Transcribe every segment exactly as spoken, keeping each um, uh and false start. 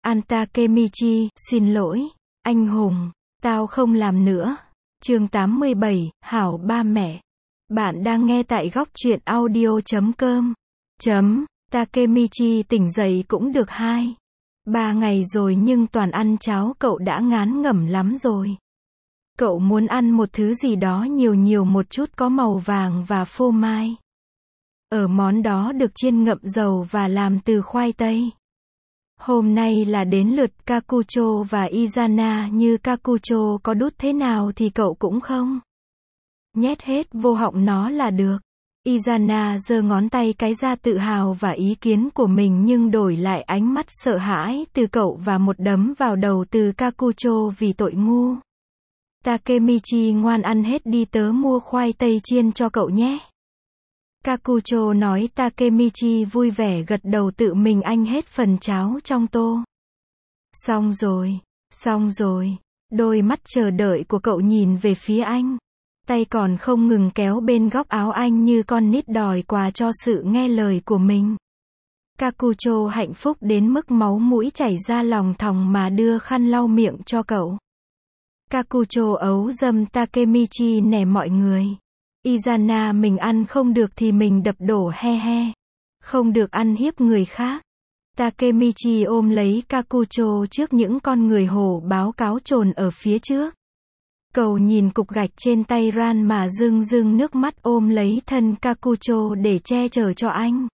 An Takemichi, xin lỗi, anh hùng, tao không làm nữa. Chương tám mươi bảy, Hảo ba mẹ. Bạn đang nghe tại góc truyện audio chấm com. Chấm, Takemichi tỉnh dậy cũng được hai, ba ngày rồi nhưng toàn ăn cháo, cậu đã ngán ngẩm lắm rồi. Cậu muốn ăn một thứ gì đó nhiều nhiều một chút, có màu vàng và phô mai. Ở món đó được chiên ngậm dầu và làm từ khoai tây. Hôm nay là đến lượt Kakucho và Izana, như Kakucho có đút thế nào thì cậu cũng không nhét hết vô họng nó là được. Izana giơ ngón tay cái ra tự hào và ý kiến của mình, nhưng đổi lại ánh mắt sợ hãi từ cậu và một đấm vào đầu từ Kakucho vì tội ngu. Takemichi ngoan, ăn hết đi, tớ mua khoai tây chiên cho cậu nhé. Kakucho nói. Takemichi vui vẻ gật đầu, tự mình anh hết phần cháo trong tô. Xong rồi, xong rồi. Đôi mắt chờ đợi của cậu nhìn về phía anh. Tay còn không ngừng kéo bên góc áo anh như con nít đòi quà cho sự nghe lời của mình. Kakucho hạnh phúc đến mức máu mũi chảy ra lòng thòng mà đưa khăn lau miệng cho cậu. Kakucho ấu dâm Takemichi nè mọi người. Izana, mình ăn không được thì mình đập đổ, he he. Không được ăn hiếp người khác. Takemichi ôm lấy Kakucho trước những con người hổ báo cáo trồn ở phía trước. Cậu nhìn cục gạch trên tay Ran mà rưng rưng nước mắt, ôm lấy thân Kakucho để che chở cho anh.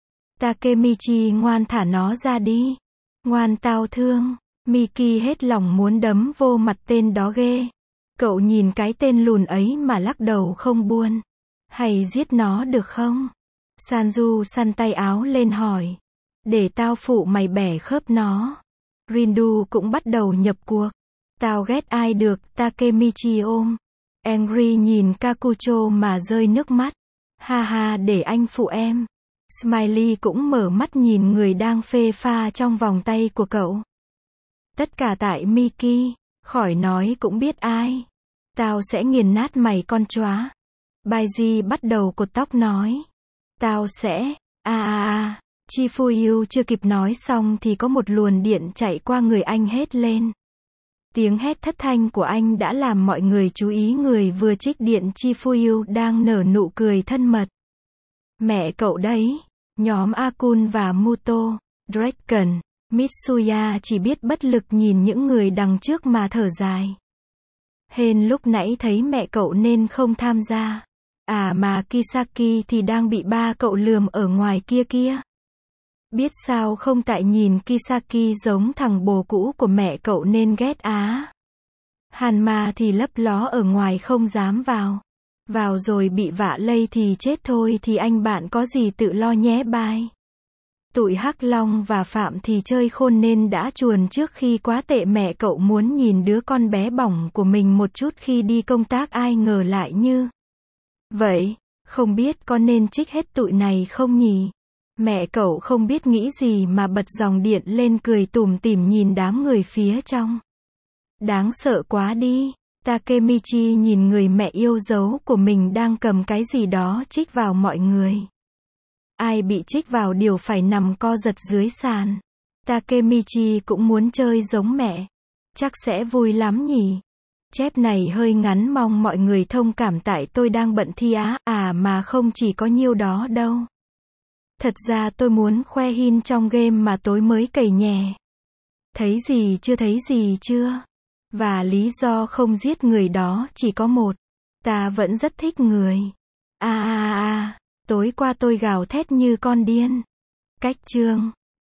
Takemichi ngoan, thả nó ra đi. Ngoan, tao thương. Miki hết lòng muốn đấm vô mặt tên đó ghê. Cậu nhìn cái tên lùn ấy mà lắc đầu không buồn. Hay giết nó được không? Sanju săn tay áo lên hỏi. Để tao phụ mày bẻ khớp nó. Rindu cũng bắt đầu nhập cuộc. Tao ghét ai được, Takemichi ôm. Angry nhìn Kakucho mà rơi nước mắt. Ha ha, để anh phụ em. Smiley cũng mở mắt nhìn người đang phê pha trong vòng tay của cậu. Tất cả tại Miki, khỏi nói cũng biết ai. Tao sẽ nghiền nát mày con chóa. Baiji bắt đầu cột tóc nói. Tao sẽ, a a a. Chifuyu chưa kịp nói xong thì có một luồn điện chạy qua người anh, hét lên. Tiếng hét thất thanh của anh đã làm mọi người chú ý. Người vừa trích điện Chifuyu đang nở nụ cười thân mật. Mẹ cậu đấy. Nhóm Akun và Muto, Draken, Mitsuya chỉ biết bất lực nhìn những người đằng trước mà thở dài. Hên lúc nãy thấy mẹ cậu nên không tham gia. À mà Kisaki thì đang bị ba cậu lườm ở ngoài kia kia. Biết sao không, tại nhìn Kisaki giống thằng bồ cũ của mẹ cậu nên ghét á. Hanma thì lấp ló ở ngoài không dám vào. Vào rồi bị vạ lây thì chết thôi, thì anh bạn có gì tự lo nhé bye. Tụi Hắc Long và Phạm thì chơi khôn nên đã chuồn trước khi quá tệ. Mẹ cậu muốn nhìn đứa con bé bỏng của mình một chút khi đi công tác, ai ngờ lại như vậy. Không biết có nên trích hết tụi này không nhỉ? Mẹ cậu không biết nghĩ gì mà bật dòng điện lên, cười tủm tỉm nhìn đám người phía trong. Đáng sợ quá đi. Takemichi nhìn người mẹ yêu dấu của mình đang cầm cái gì đó trích vào mọi người. Ai bị trích vào đều phải nằm co giật dưới sàn. Takemichi cũng muốn chơi giống mẹ. Chắc sẽ vui lắm nhỉ. Chép này hơi ngắn, mong mọi người thông cảm tại tôi đang bận thi á. À mà không chỉ có nhiêu đó đâu. Thật ra tôi muốn khoe hin trong game mà tối mới cày nhè. Thấy gì chưa, thấy gì chưa? Và lý do không giết người đó chỉ có một. Ta vẫn rất thích người. A a a, tối qua tôi gào thét như con điên. Cách chương.